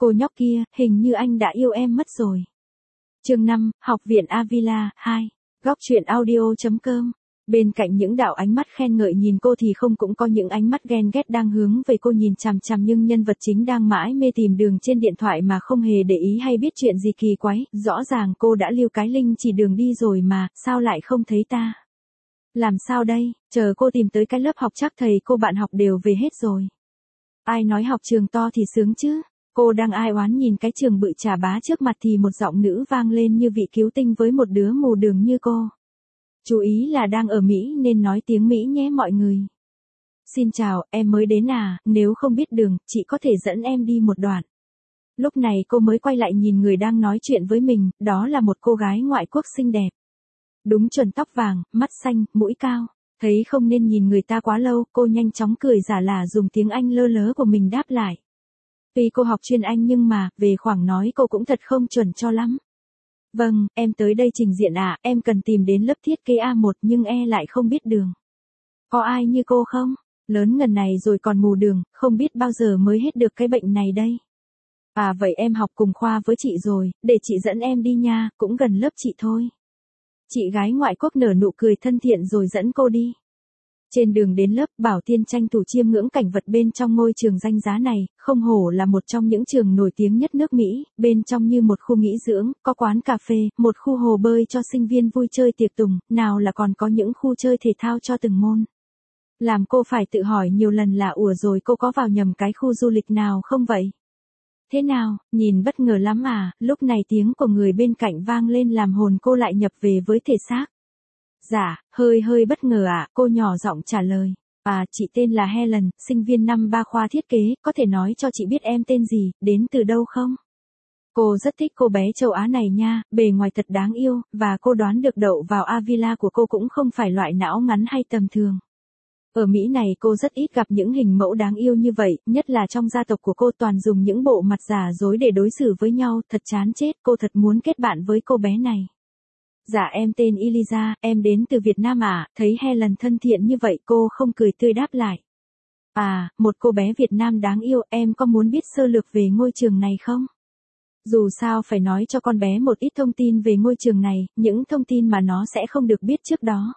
Cô nhóc kia, hình như anh đã yêu em mất rồi. Chương 5, Học viện Avila, 2. Góc truyện audio.com. Bên cạnh những đạo ánh mắt khen ngợi nhìn cô thì không cũng có những ánh mắt ghen ghét đang hướng về cô nhìn chằm chằm, nhưng nhân vật chính đang mãi mê tìm đường trên điện thoại mà không hề để ý hay biết chuyện gì kỳ quái, rõ ràng cô đã lưu cái link chỉ đường đi rồi mà, sao lại không thấy ta? Làm sao đây, chờ cô tìm tới cái lớp học chắc thầy cô bạn học đều về hết rồi. Ai nói học trường to thì sướng chứ? Cô đang ai oán nhìn cái trường bự chà bá trước mặt thì một giọng nữ vang lên như vị cứu tinh với một đứa mù đường như cô. Chú ý là đang ở Mỹ nên nói tiếng Mỹ nhé mọi người. Xin chào, em mới đến à, nếu không biết đường, chị có thể dẫn em đi một đoạn. Lúc này cô mới quay lại nhìn người đang nói chuyện với mình, đó là một cô gái ngoại quốc xinh đẹp. Đúng chuẩn tóc vàng, mắt xanh, mũi cao. Thấy không nên nhìn người ta quá lâu, cô nhanh chóng cười giả là dùng tiếng Anh lơ lớ của mình đáp lại. Tuy cô học chuyên Anh nhưng mà, về khoảng nói cô cũng thật không chuẩn cho lắm. Vâng, em tới đây trình diện à, em cần tìm đến lớp thiết kế A1 nhưng lại không biết đường. Có ai như cô không? Lớn ngần này rồi còn mù đường, không biết bao giờ mới hết được cái bệnh này đây. À vậy em học cùng khoa với chị rồi, để chị dẫn em đi nha, cũng gần lớp chị thôi. Chị gái ngoại quốc nở nụ cười thân thiện rồi dẫn cô đi. Trên đường đến lớp, Bảo Tiên tranh thủ chiêm ngưỡng cảnh vật bên trong ngôi trường danh giá này, không hổ là một trong những trường nổi tiếng nhất nước Mỹ, bên trong như một khu nghỉ dưỡng, có quán cà phê, một khu hồ bơi cho sinh viên vui chơi tiệc tùng, nào là còn có những khu chơi thể thao cho từng môn. Làm cô phải tự hỏi nhiều lần là ủa rồi cô có vào nhầm cái khu du lịch nào không vậy? Thế nào, nhìn bất ngờ lắm à, lúc này tiếng của người bên cạnh vang lên làm hồn cô lại nhập về với thể xác. Dạ, hơi bất ngờ ạ, cô nhỏ giọng trả lời. À, chị tên là Helen, sinh viên năm 3 khoa thiết kế, có thể nói cho chị biết em tên gì, đến từ đâu không? Cô rất thích cô bé châu Á này nha, bề ngoài thật đáng yêu, và cô đoán được đậu vào Avila của cô cũng không phải loại não ngắn hay tầm thường. Ở Mỹ này cô rất ít gặp những hình mẫu đáng yêu như vậy, nhất là trong gia tộc của cô toàn dùng những bộ mặt giả dối để đối xử với nhau, thật chán chết, cô thật muốn kết bạn với cô bé này. Dạ em tên Eliza, em đến từ Việt Nam à, thấy Helen thân thiện như vậy cô không cười tươi đáp lại. À, một cô bé Việt Nam đáng yêu, em có muốn biết sơ lược về ngôi trường này không? Dù sao phải nói cho con bé một ít thông tin về ngôi trường này, những thông tin mà nó sẽ không được biết trước đó.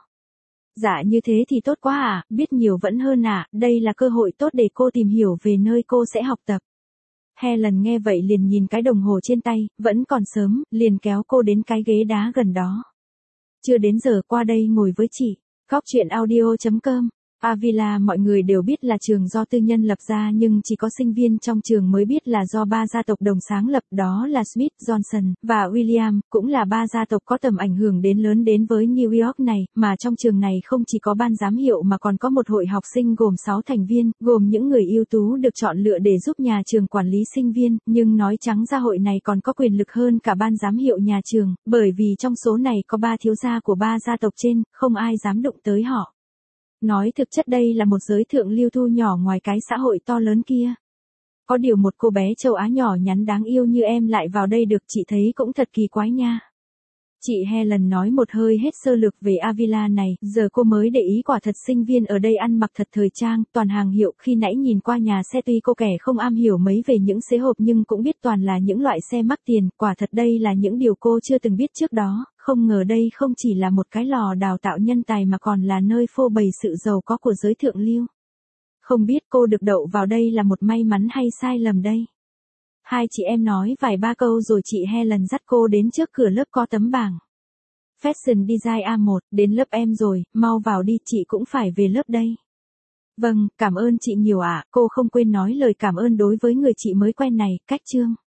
Dạ như thế thì tốt quá à, biết nhiều vẫn hơn à, đây là cơ hội tốt để cô tìm hiểu về nơi cô sẽ học tập. Helen nghe vậy liền nhìn cái đồng hồ trên tay, vẫn còn sớm, liền kéo cô đến cái ghế đá gần đó. Chưa đến giờ qua đây ngồi với chị. Góc truyện audio.com. Avila mọi người đều biết là trường do tư nhân lập ra nhưng chỉ có sinh viên trong trường mới biết là do 3 gia tộc đồng sáng lập, đó là Smith, Johnson, và William, cũng là 3 gia tộc có tầm ảnh hưởng lớn đến với New York này, mà trong trường này không chỉ có ban giám hiệu mà còn có một hội học sinh gồm 6 thành viên, gồm những người ưu tú được chọn lựa để giúp nhà trường quản lý sinh viên, nhưng nói trắng ra hội này còn có quyền lực hơn cả ban giám hiệu nhà trường, bởi vì trong số này có 3 thiếu gia của 3 gia tộc trên, không ai dám đụng tới họ. Nói thực chất đây là một giới thượng lưu thu nhỏ ngoài cái xã hội to lớn kia. Có điều một cô bé châu Á nhỏ nhắn đáng yêu như em lại vào đây được, chị thấy cũng thật kỳ quái nha. Chị Helen nói một hơi hết sơ lược về Avila này, giờ cô mới để ý quả thật sinh viên ở đây ăn mặc thật thời trang, toàn hàng hiệu, khi nãy nhìn qua nhà xe tuy cô kẻ không am hiểu mấy về những xế hộp nhưng cũng biết toàn là những loại xe mắc tiền, quả thật đây là những điều cô chưa từng biết trước đó, không ngờ đây không chỉ là một cái lò đào tạo nhân tài mà còn là nơi phô bày sự giàu có của giới thượng lưu. Không biết cô được đậu vào đây là một may mắn hay sai lầm đây? Hai chị em nói vài ba câu rồi chị Helen dắt cô đến trước cửa lớp có tấm bảng. Fashion Design A1, đến lớp em rồi, mau vào đi, chị cũng phải về lớp đây. Vâng, cảm ơn chị nhiều ạ, cô không quên nói lời cảm ơn đối với người chị mới quen này, cách chương.